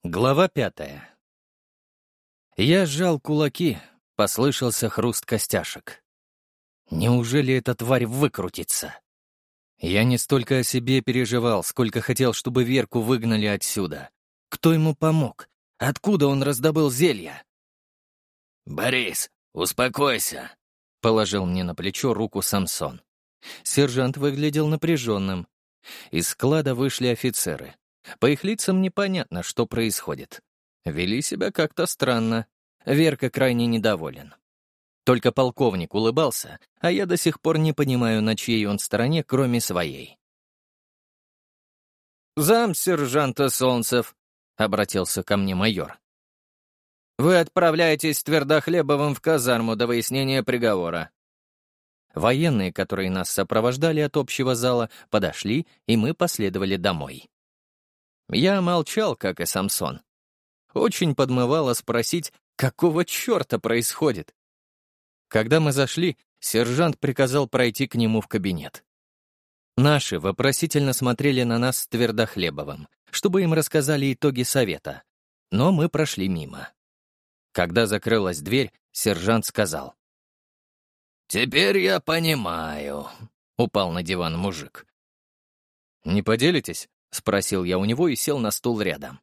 Глава 5. Я сжал кулаки, послышался хруст костяшек. Неужели эта тварь выкрутится? Я не столько о себе переживал, сколько хотел, чтобы Верку выгнали отсюда. Кто ему помог? Откуда он раздобыл зелья? «Борис, успокойся», — положил мне на плечо руку Самсон. Сержант выглядел напряженным. Из склада вышли офицеры. По их лицам непонятно, что происходит. Вели себя как-то странно. Верка крайне недоволен. Только полковник улыбался, а я до сих пор не понимаю, на чьей он стороне, кроме своей. «Замсержанта Солнцев», — обратился ко мне майор. «Вы отправляетесь с Твердохлебовым в казарму до выяснения приговора». Военные, которые нас сопровождали от общего зала, подошли, и мы последовали домой. Я молчал, как и Самсон. Очень подмывало спросить, какого черта происходит. Когда мы зашли, сержант приказал пройти к нему в кабинет. Наши вопросительно смотрели на нас с Твердохлебовым, чтобы им рассказали итоги совета. Но мы прошли мимо. Когда закрылась дверь, сержант сказал: «Теперь я понимаю», — упал на диван мужик. «Не поделитесь?» — спросил я у него и сел на стул рядом.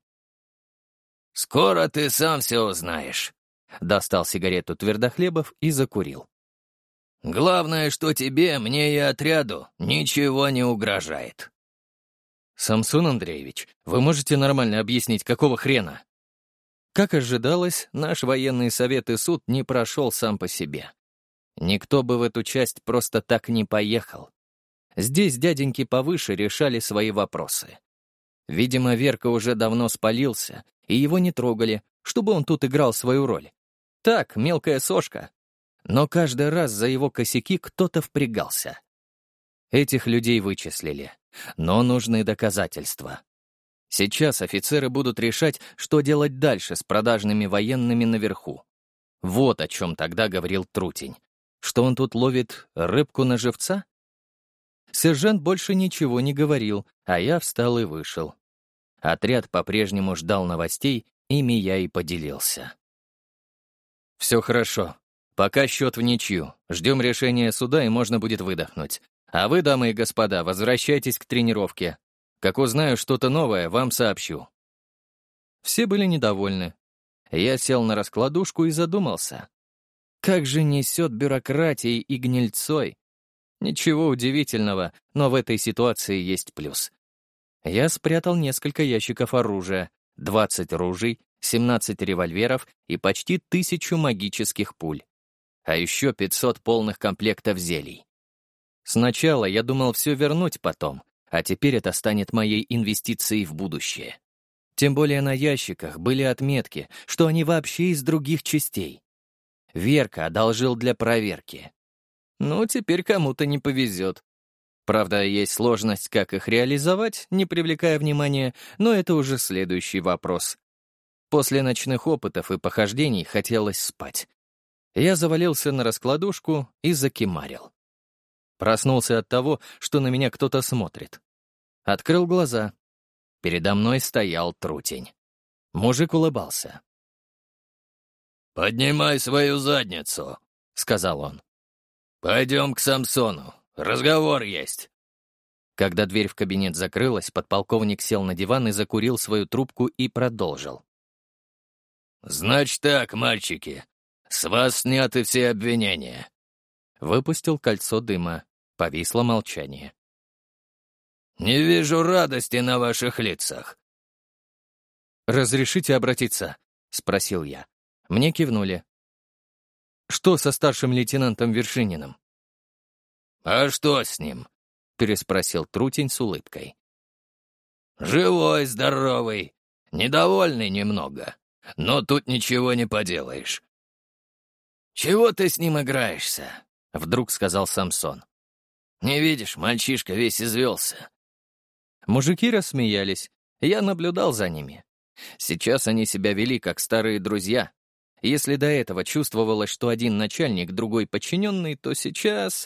«Скоро ты сам все узнаешь», — достал сигарету Твердохлебов и закурил. «Главное, что тебе, мне и отряду ничего не угрожает». «Самсон Андреевич, вы можете нормально объяснить, какого хрена?» Как ожидалось, наш военный совет и суд не прошел сам по себе. Никто бы в эту часть просто так не поехал. Здесь дяденьки повыше решали свои вопросы. Видимо, Верка уже давно спалился, и его не трогали, чтобы он тут играл свою роль. Так, мелкая сошка. Но каждый раз за его косяки кто-то впрягался. Этих людей вычислили, но нужны доказательства. Сейчас офицеры будут решать, что делать дальше с продажными военными наверху. Вот о чем тогда говорил Трутень. Что он тут ловит рыбку на живца? Сержант больше ничего не говорил, а я встал и вышел. Отряд по-прежнему ждал новостей, ими я и поделился. «Все хорошо. Пока счет в ничью. Ждем решения суда, и можно будет выдохнуть. А вы, дамы и господа, возвращайтесь к тренировке. Как узнаю что-то новое, вам сообщу». Все были недовольны. Я сел на раскладушку и задумался. Как же несет бюрократией и гнильцой. Ничего удивительного, но в этой ситуации есть плюс. Я спрятал несколько ящиков оружия, 20 ружей, 17 револьверов и почти 1000 магических пуль. А еще 500 полных комплектов зелий. Сначала я думал все вернуть потом, а теперь это станет моей инвестицией в будущее. Тем более на ящиках были отметки, что они вообще из других частей. Верка одолжил для проверки. Ну, теперь кому-то не повезет. Правда, есть сложность, как их реализовать, не привлекая внимания, но это уже следующий вопрос. После ночных опытов и похождений хотелось спать. Я завалился на раскладушку и закимарил. Проснулся от того, что на меня кто-то смотрит. Открыл глаза. Передо мной стоял Трутень. Мужик улыбался. «Поднимай свою задницу», — сказал он. «Пойдем к Самсону. Разговор есть». Когда дверь в кабинет закрылась, подполковник сел на диван и закурил свою трубку и продолжил. «Значит так, мальчики, с вас сняты все обвинения». Выпустил кольцо дыма. Повисло молчание. «Не вижу радости на ваших лицах». «Разрешите обратиться?» — спросил я. Мне кивнули. «Что со старшим лейтенантом Вершининым?» «А что с ним?» — переспросил Трутень с улыбкой. «Живой, здоровый, недовольный немного, но тут ничего не поделаешь». «Чего ты с ним играешься?» — вдруг сказал Самсон. «Не видишь, мальчишка весь извелся». Мужики рассмеялись. Я наблюдал за ними. Сейчас они себя вели как старые друзья. Если до этого чувствовалось, что один начальник, другой подчиненный, то сейчас...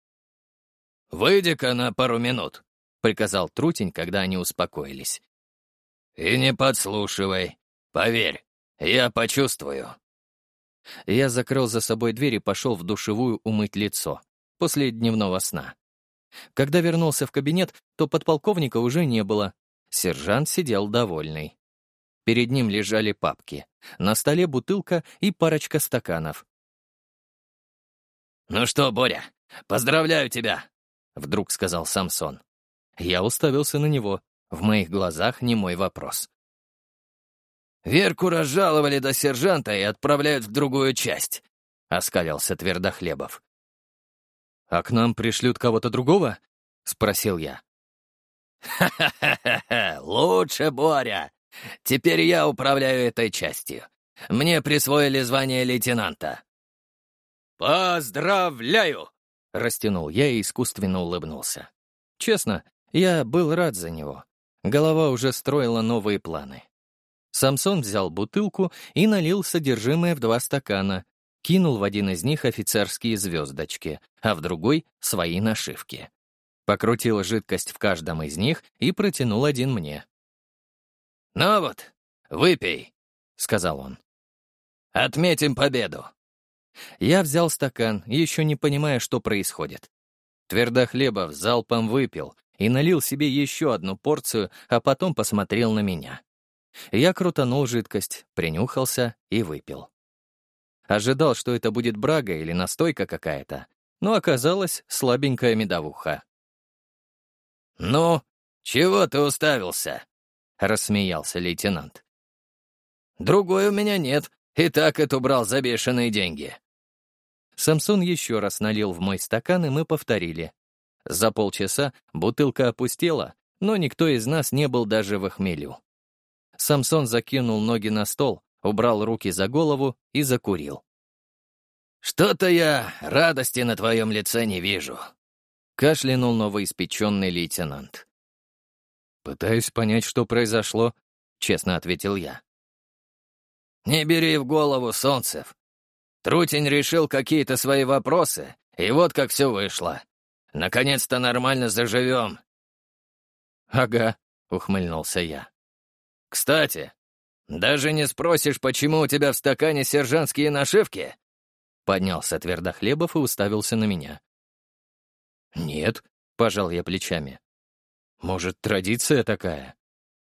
«Выйди-ка на пару минут», — приказал Трутень, когда они успокоились. «И не подслушивай. Поверь, я почувствую». Я закрыл за собой дверь и пошел в душевую умыть лицо после дневного сна. Когда вернулся в кабинет, то подполковника уже не было. Сержант сидел довольный. Перед ним лежали папки. На столе бутылка и парочка стаканов. «Ну что, Боря, поздравляю тебя!» — вдруг сказал Самсон. Я уставился на него. В моих глазах немой вопрос. «Верку разжаловали до сержанта и отправляют в другую часть», — оскалился Твердохлебов. «А к нам пришлют кого-то другого?» — спросил я. «Ха-ха-ха-ха! Лучше, Боря! Теперь я управляю этой частью. Мне присвоили звание лейтенанта». «Поздравляю!» — растянул я и искусственно улыбнулся. Честно, я был рад за него. Голова уже строила новые планы. Самсон взял бутылку и налил содержимое в 2 стакана, кинул в один из них офицерские звездочки, а в другой — свои нашивки. Покрутил жидкость в каждом из них и протянул один мне. «Ну вот, выпей», — сказал он. «Отметим победу». Я взял стакан, еще не понимая, что происходит. Твердохлебов залпом выпил и налил себе еще одну порцию, а потом посмотрел на меня. Я крутанул жидкость, принюхался и выпил. Ожидал, что это будет брага или настойка какая-то, но оказалось слабенькая медовуха. «Ну, чего ты уставился?» — рассмеялся лейтенант. «Другой у меня нет, и так это брал за бешеные деньги». Самсон еще раз налил в мой стакан, и мы повторили. За полчаса бутылка опустела, но никто из нас не был даже в хмелю. Самсон закинул ноги на стол, убрал руки за голову и закурил. «Что-то я радости на твоем лице не вижу», — кашлянул новоиспеченный лейтенант. «Пытаюсь понять, что произошло», — честно ответил я. «Не бери в голову, Солнцев. Трутень решил какие-то свои вопросы, и вот как все вышло. Наконец-то нормально заживем». «Ага», — ухмыльнулся я. «Кстати, даже не спросишь, почему у тебя в стакане сержантские нашивки?» Поднялся Твердохлебов и уставился на меня. «Нет», — пожал я плечами. «Может, традиция такая?»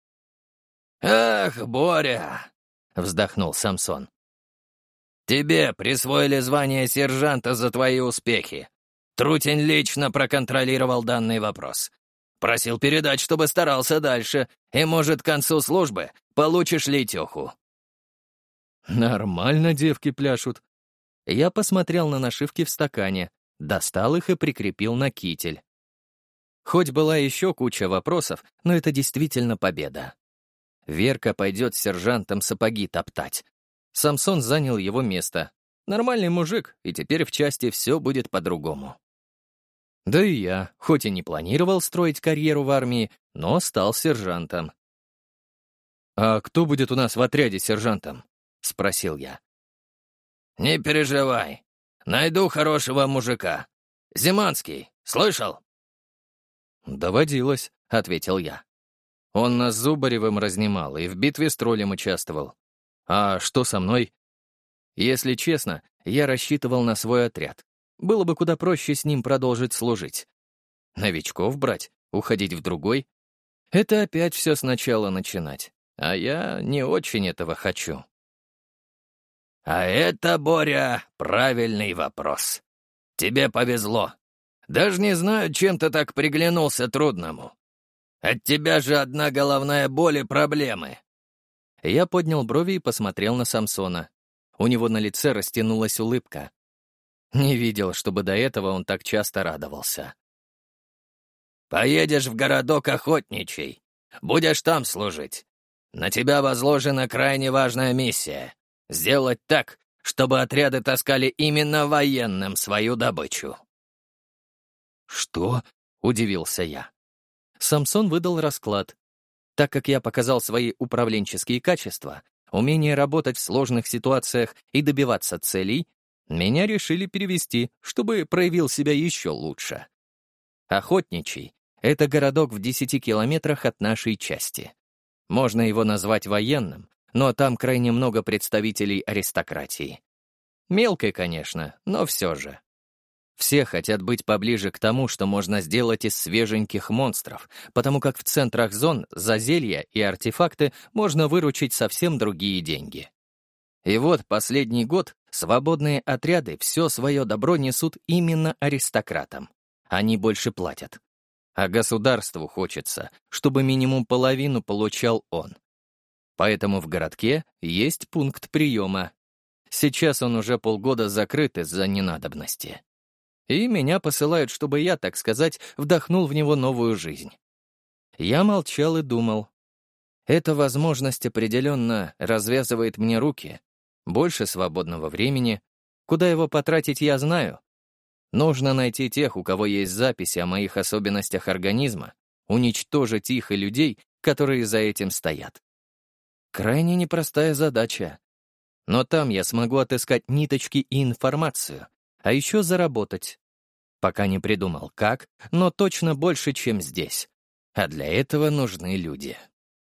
«Ах, Боря!» — вздохнул Самсон. «Тебе присвоили звание сержанта за твои успехи. Трутень лично проконтролировал данный вопрос. Просил передать, чтобы старался дальше, и, может, к концу службы получишь лейтеху». «Нормально девки пляшут». Я посмотрел на нашивки в стакане, достал их и прикрепил на китель. Хоть была еще куча вопросов, но это действительно победа. Верка пойдет с сержантом сапоги топтать. Самсон занял его место. Нормальный мужик, и теперь в части все будет по-другому. Да и я, хоть и не планировал строить карьеру в армии, но стал сержантом. «А кто будет у нас в отряде сержантом?» — спросил я. «Не переживай. Найду хорошего мужика. Зиманский, слышал?» «Доводилось», — ответил я. Он нас с Зубаревым разнимал и в битве с троллем участвовал. А что со мной? Если честно, я рассчитывал на свой отряд. Было бы куда проще с ним продолжить служить. Новичков брать, уходить в другой — это опять все сначала начинать. А я не очень этого хочу. «А это, Боря, правильный вопрос. Тебе повезло. Даже не знаю, чем ты так приглянулся трудному. От тебя же одна головная боль и проблемы». Я поднял брови и посмотрел на Самсона. У него на лице растянулась улыбка. Не видел, чтобы до этого он так часто радовался. «Поедешь в городок Охотничий. Будешь там служить. На тебя возложена крайне важная миссия. Сделать так, чтобы отряды таскали именно военным свою добычу». «Что?» — удивился я. Самсон выдал расклад. Так как я показал свои управленческие качества, умение работать в сложных ситуациях и добиваться целей, меня решили перевести, чтобы проявил себя еще лучше. Охотничий — это городок в 10 километрах от нашей части. Можно его назвать военным, но там крайне много представителей аристократии. Мелкой, конечно, но все же. Все хотят быть поближе к тому, что можно сделать из свеженьких монстров, потому как в центрах зон за зелья и артефакты можно выручить совсем другие деньги. И вот последний год свободные отряды все свое добро несут именно аристократам. Они больше платят. А государству хочется, чтобы минимум половину получал он. Поэтому в городке есть пункт приема. Сейчас он уже полгода закрыт из-за ненадобности. И меня посылают, чтобы я, так сказать, вдохнул в него новую жизнь. Я молчал и думал. Эта возможность определенно развязывает мне руки. Больше свободного времени. Куда его потратить, я знаю. Нужно найти тех, у кого есть записи о моих особенностях организма, уничтожить их и людей, которые за этим стоят. Крайне непростая задача. Но там я смогу отыскать ниточки и информацию, а еще заработать. Пока не придумал как, но точно больше, чем здесь. А для этого нужны люди.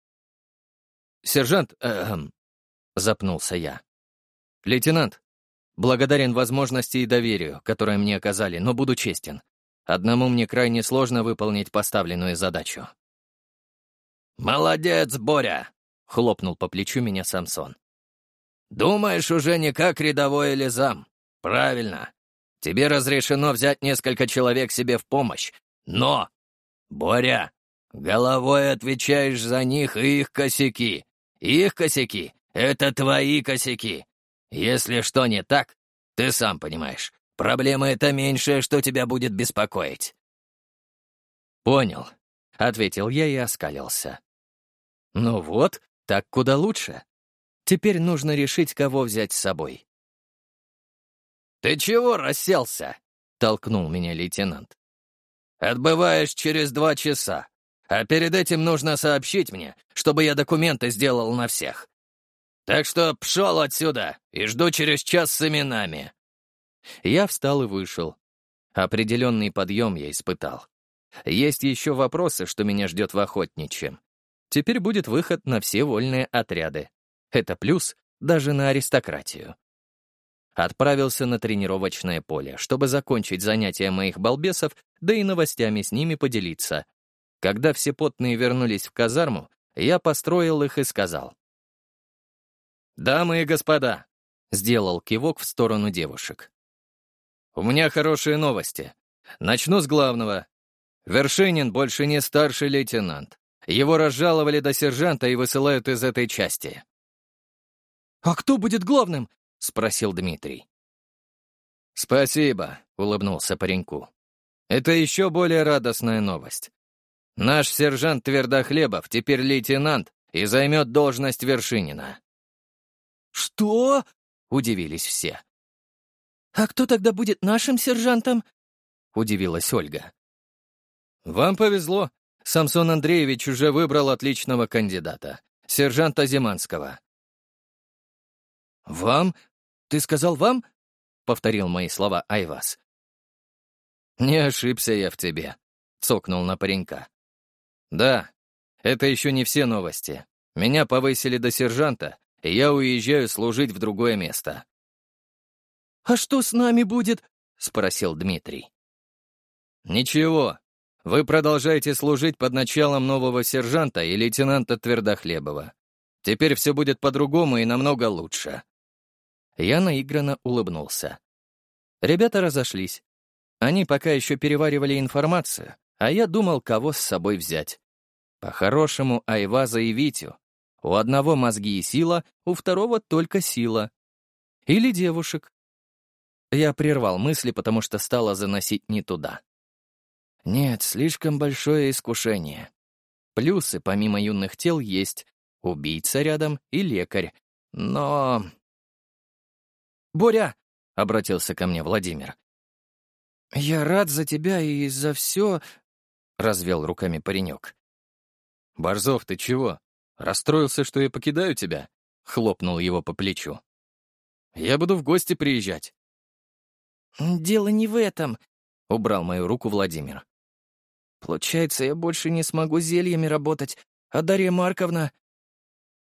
«Сержант, запнулся я. «Лейтенант, благодарен возможности и доверию, которое мне оказали, но буду честен. Одному мне крайне сложно выполнить поставленную задачу». «Молодец, Боря!» — хлопнул по плечу меня Самсон. «Думаешь уже не как рядовой или зам. Правильно. Тебе разрешено взять несколько человек себе в помощь. Но, Боря, головой отвечаешь за них и их косяки. Их косяки — это твои косяки. Если что не так, ты сам понимаешь, проблема — это меньшее, что тебя будет беспокоить». «Понял», — ответил я и оскалился. «Ну вот, так куда лучше. Теперь нужно решить, кого взять с собой». «Ты чего расселся?» — толкнул меня лейтенант. «Отбываешь через 2 часа, а перед этим нужно сообщить мне, чтобы я документы сделал на всех. Так что пшел отсюда и жду через час с именами». Я встал и вышел. Определенный подъем я испытал. Есть еще вопросы, что меня ждет в охотничьем. Теперь будет выход на все вольные отряды. Это плюс даже на аристократию. Отправился на тренировочное поле, чтобы закончить занятия моих балбесов, да и новостями с ними поделиться. Когда все потные вернулись в казарму, я построил их и сказал: «Дамы и господа», — сделал кивок в сторону девушек. «У меня хорошие новости. Начну с главного. Вершинин больше не старший лейтенант. Его разжаловали до сержанта и высылают из этой части». «А кто будет главным?» — спросил Дмитрий. «Спасибо», — улыбнулся пареньку. «Это еще более радостная новость. Наш сержант Твердохлебов теперь лейтенант и займет должность Вершинина». «Что?» — удивились все. «А кто тогда будет нашим сержантом?» — удивилась Ольга. «Вам повезло. Самсон Андреевич уже выбрал отличного кандидата, сержанта Зиманского». «Вам? Ты сказал вам?» — повторил мои слова Айваз. «Не ошибся я в тебе», — цокнул на паренька. «Да, это еще не все новости. Меня повысили до сержанта, и я уезжаю служить в другое место». «А что с нами будет?» — спросил Дмитрий. «Ничего. Вы продолжаете служить под началом нового сержанта и лейтенанта Твердохлебова. Теперь все будет по-другому и намного лучше». Я наигранно улыбнулся. Ребята разошлись. Они пока еще переваривали информацию, а я думал, кого с собой взять. По-хорошему, Айваза и Витю. У одного мозги и сила, у второго только сила. Или девушек. Я прервал мысли, потому что стало заносить не туда. Нет, слишком большое искушение. Плюсы, помимо юных тел, есть убийца рядом и лекарь. Но... «Боря!» — обратился ко мне Владимир. «Я рад за тебя и за все...» — развел руками паренек. «Борзов, ты чего? Расстроился, что я покидаю тебя?» — хлопнул его по плечу. «Я буду в гости приезжать». «Дело не в этом», — убрал мою руку Владимир. «Получается, я больше не смогу зельями работать, а Дарья Марковна...»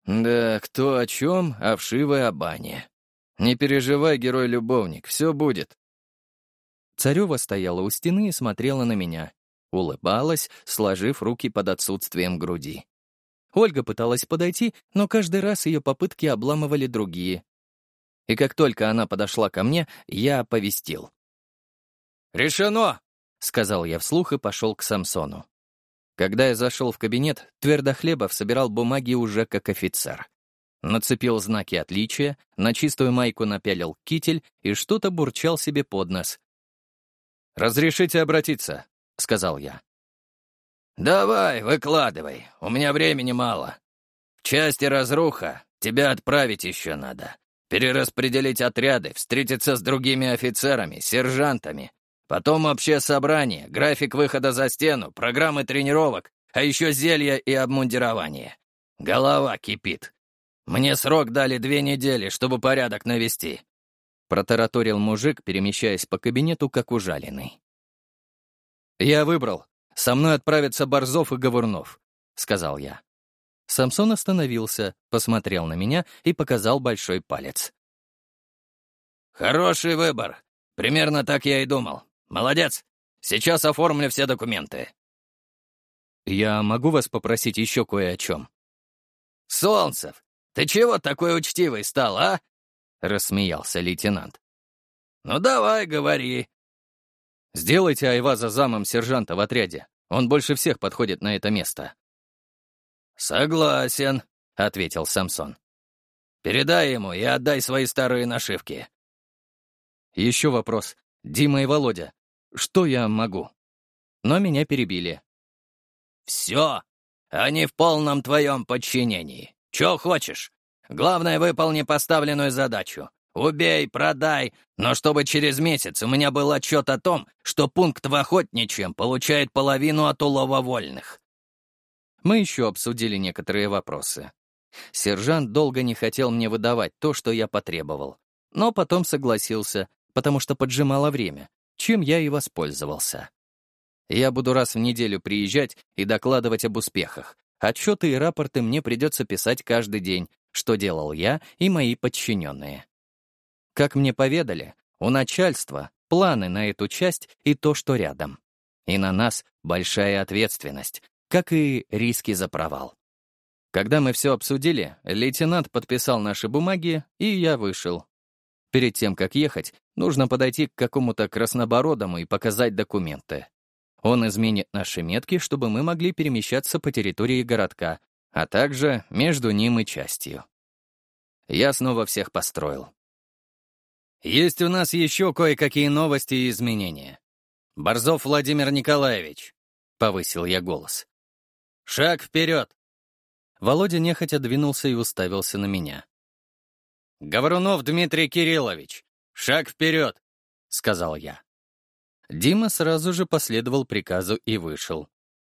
Да, кто о чем, а вшивой о бане. Не переживай, герой-любовник, все будет. Царева стояла у стены и смотрела на меня. Улыбалась, сложив руки под отсутствием груди. Ольга пыталась подойти, но каждый раз ее попытки обламывали другие. И как только она подошла ко мне, я оповестил. «Решено!» — сказал я вслух и пошел к Самсону. Когда я зашел в кабинет, Твердохлебов собирал бумаги уже как офицер. Нацепил знаки отличия, на чистую майку напялил китель и что-то бурчал себе под нос. «Разрешите обратиться?» — сказал я. «Давай, выкладывай, у меня времени мало. В части разруха, тебя отправить еще надо. Перераспределить отряды, встретиться с другими офицерами, сержантами. Потом общее собрание, график выхода за стену, программы тренировок, а еще зелья и обмундирование. Голова кипит. Мне срок дали 2 недели, чтобы порядок навести», — протараторил мужик, перемещаясь по кабинету, как ужаленный. «Я выбрал. Со мной отправятся Борзов и Говорнов», — сказал я. Самсон остановился, посмотрел на меня и показал большой палец. «Хороший выбор. Примерно так я и думал. Молодец. Сейчас оформлю все документы». «Я могу вас попросить еще кое о чем?» «Солнцев, ты чего такой учтивый стал, а?» — рассмеялся лейтенант. «Ну давай, говори». «Сделайте Айваза замом сержанта в отряде. Он больше всех подходит на это место». «Согласен», — ответил Самсон. «Передай ему и отдай свои старые нашивки». «Еще вопрос. Дима и Володя. Что я могу?» Но меня перебили. «Все. Они в полном твоем подчинении. Че хочешь? Главное, выполни поставленную задачу. Убей, продай, но чтобы через месяц у меня был отчет о том, что пункт в Охотничьем получает половину от улова вольных». Мы еще обсудили некоторые вопросы. Сержант долго не хотел мне выдавать то, что я потребовал, но потом согласился, потому что поджимало время, чем я и воспользовался. Я буду раз в неделю приезжать и докладывать об успехах. Отчеты и рапорты мне придется писать каждый день, что делал я и мои подчиненные. Как мне поведали, у начальства планы на эту часть и то, что рядом. И на нас большая ответственность, как и риски за провал. Когда мы все обсудили, лейтенант подписал наши бумаги, и я вышел. Перед тем, как ехать, нужно подойти к какому-то краснобородому и показать документы. Он изменит наши метки, чтобы мы могли перемещаться по территории городка, а также между ним и частью. Я снова всех построил. Есть у нас еще кое-какие новости и изменения. Борзов Владимир Николаевич, — повысил я голос. Шаг вперед! Володя нехотя двинулся и уставился на меня. «Говорунов Дмитрий Кириллович, шаг вперед!» — сказал я. Дима сразу же последовал приказу и вышел.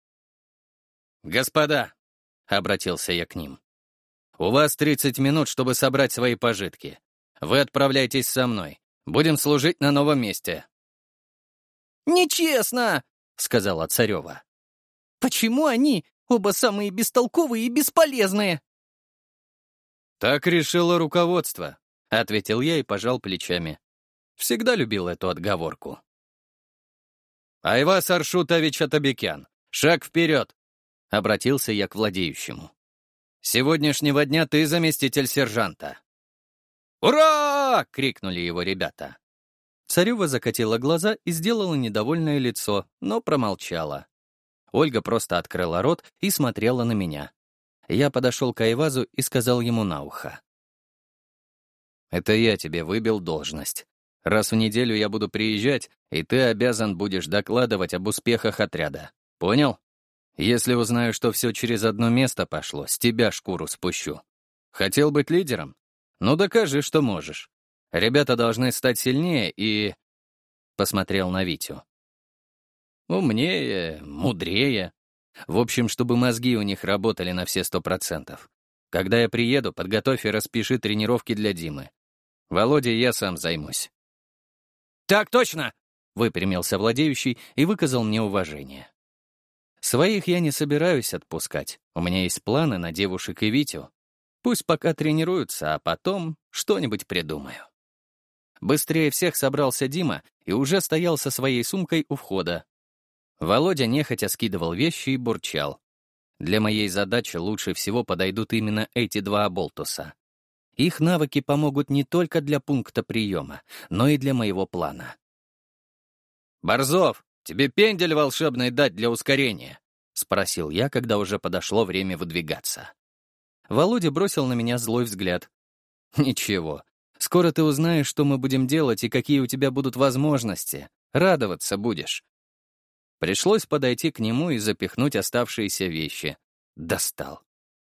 «Господа!» — обратился я к ним. «У вас 30 минут, чтобы собрать свои пожитки. Вы отправляйтесь со мной. Будем служить на новом месте». «Нечестно!» — сказала Царева. «Почему они оба самые бестолковые и бесполезные?» «Так решило руководство», — ответил я и пожал плечами. Всегда любил эту отговорку. «Айваз Аршутович Атабекян, шаг вперед!» — обратился я к владеющему. «С сегодняшнего дня ты заместитель сержанта». «Ура!» — крикнули его ребята. Царева закатила глаза и сделала недовольное лицо, но промолчала. Ольга просто открыла рот и смотрела на меня. Я подошел к Айвазу и сказал ему на ухо. «Это я тебе выбил должность. Раз в неделю я буду приезжать, и ты обязан будешь докладывать об успехах отряда. Понял? Если узнаю, что все через одно место пошло, с тебя шкуру спущу. Хотел быть лидером? Ну докажи, что можешь. Ребята должны стать сильнее и...» Посмотрел на Витю. «Умнее, мудрее. В общем, чтобы мозги у них работали на все 100%. Когда я приеду, подготовь и распиши тренировки для Димы. Володя, я сам займусь». «Так точно!» — выпрямился владеющий и выказал мне уважение. Своих я не собираюсь отпускать. У меня есть планы на девушек и Витю. Пусть пока тренируются, а потом что-нибудь придумаю. Быстрее всех собрался Дима и уже стоял со своей сумкой у входа. Володя нехотя скидывал вещи и бурчал. Для моей задачи лучше всего подойдут именно эти два оболтуса. Их навыки помогут не только для пункта приема, но и для моего плана. «Борзов, тебе пендель волшебный дать для ускорения?» — спросил я, когда уже подошло время выдвигаться. Володя бросил на меня злой взгляд. «Ничего, скоро ты узнаешь, что мы будем делать и какие у тебя будут возможности. Радоваться будешь». Пришлось подойти к нему и запихнуть оставшиеся вещи. Достал.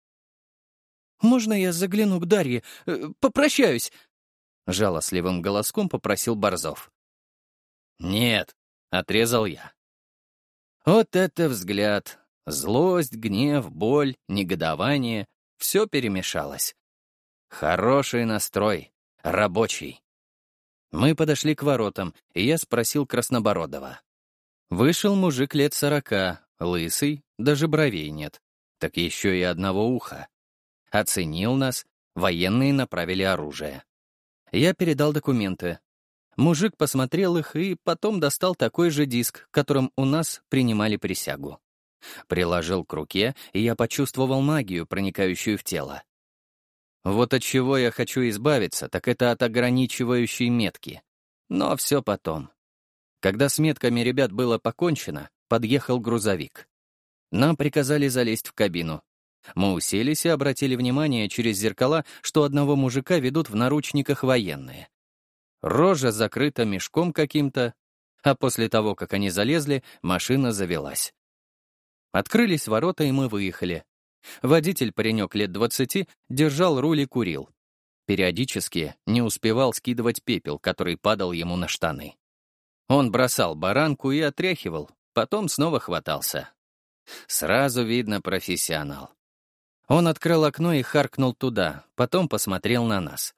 «Можно я загляну к Дарье? Попрощаюсь?» — жалостливым голоском попросил Борзов. «Нет», — отрезал я. Вот это взгляд. Злость, гнев, боль, негодование — все перемешалось. Хороший настрой, рабочий. Мы подошли к воротам, и я спросил Краснобородова. Вышел мужик лет 40, лысый, даже бровей нет. Так еще и одного уха. Оценил нас, военные направили оружие. Я передал документы. Мужик посмотрел их и потом достал такой же диск, которым у нас принимали присягу. Приложил к руке, и я почувствовал магию, проникающую в тело. Вот от чего я хочу избавиться, так это от ограничивающей метки. Но все потом. Когда с метками ребят было покончено, подъехал грузовик. Нам приказали залезть в кабину. Мы уселись и обратили внимание через зеркала, что одного мужика ведут в наручниках военные. Рожа закрыта мешком каким-то, а после того, как они залезли, машина завелась. Открылись ворота, и мы выехали. Водитель, паренек лет 20, держал руль и курил. Периодически не успевал скидывать пепел, который падал ему на штаны. Он бросал баранку и отряхивал, потом снова хватался. Сразу видно профессионал. Он открыл окно и харкнул туда, потом посмотрел на нас.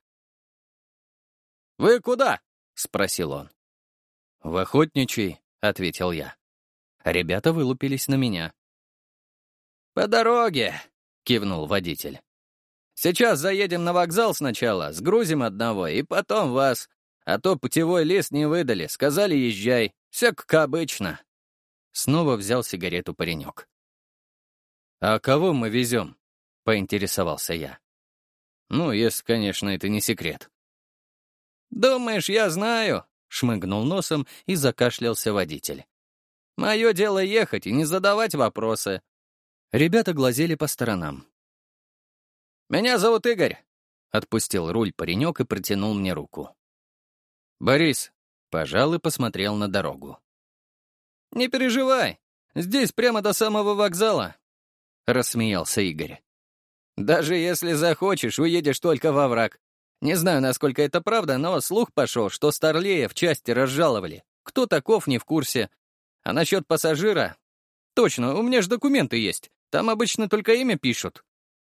«Вы куда?» — спросил он. «В Охотничий», — ответил я. Ребята вылупились на меня. «По дороге», — кивнул водитель. «Сейчас заедем на вокзал сначала, сгрузим одного, и потом вас. А то путевой лист не выдали, сказали езжай. Все как обычно». Снова взял сигарету паренек. «А кого мы везем?» — поинтересовался я. «Ну, если, конечно, это не секрет». «Думаешь, я знаю?» — шмыгнул носом и закашлялся водитель. «Мое дело ехать и не задавать вопросы». Ребята глазели по сторонам. «Меня зовут Игорь», — отпустил руль паренек и протянул мне руку. «Борис», — пожал и посмотрел на дорогу. «Не переживай, здесь прямо до самого вокзала», — рассмеялся Игорь. «Даже если захочешь, уедешь только во враг. Не знаю, насколько это правда, но слух пошел, что Старлея в части разжаловали. Кто таков, не в курсе. А насчет пассажира? Точно, у меня же документы есть. Там обычно только имя пишут».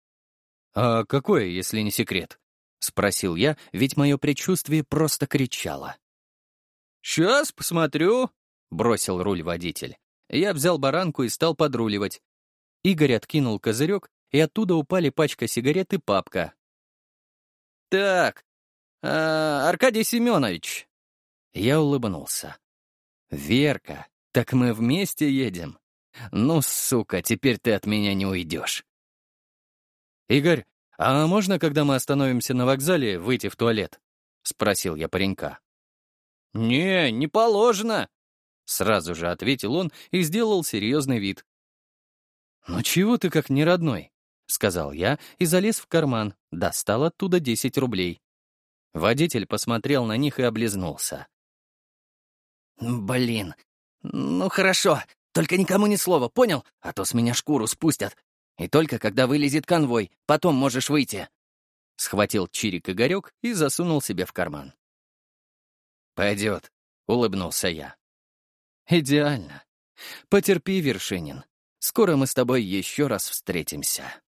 «А какое, если не секрет?» — спросил я, ведь мое предчувствие просто кричало. «Сейчас посмотрю», — бросил руль водитель. Я взял баранку и стал подруливать. Игорь откинул козырек, и оттуда упали пачка сигарет и папка. «Так, Аркадий Семенович». Я улыбнулся. «Верка, так мы вместе едем? Ну, сука, теперь ты от меня не уйдешь». «Игорь, а можно, когда мы остановимся на вокзале, выйти в туалет?» — спросил я паренька. «Не положено», — сразу же ответил он и сделал серьезный вид. «Ну чего ты как неродной?» — сказал я и залез в карман, достал оттуда 10 рублей. Водитель посмотрел на них и облизнулся. «Блин, ну хорошо, только никому ни слова, понял? А то с меня шкуру спустят. И только когда вылезет конвой, потом можешь выйти». Схватил чирик Игорек и засунул себе в карман. «Пойдет», — улыбнулся я. «Идеально. Потерпи, Вершинин. Скоро мы с тобой еще раз встретимся».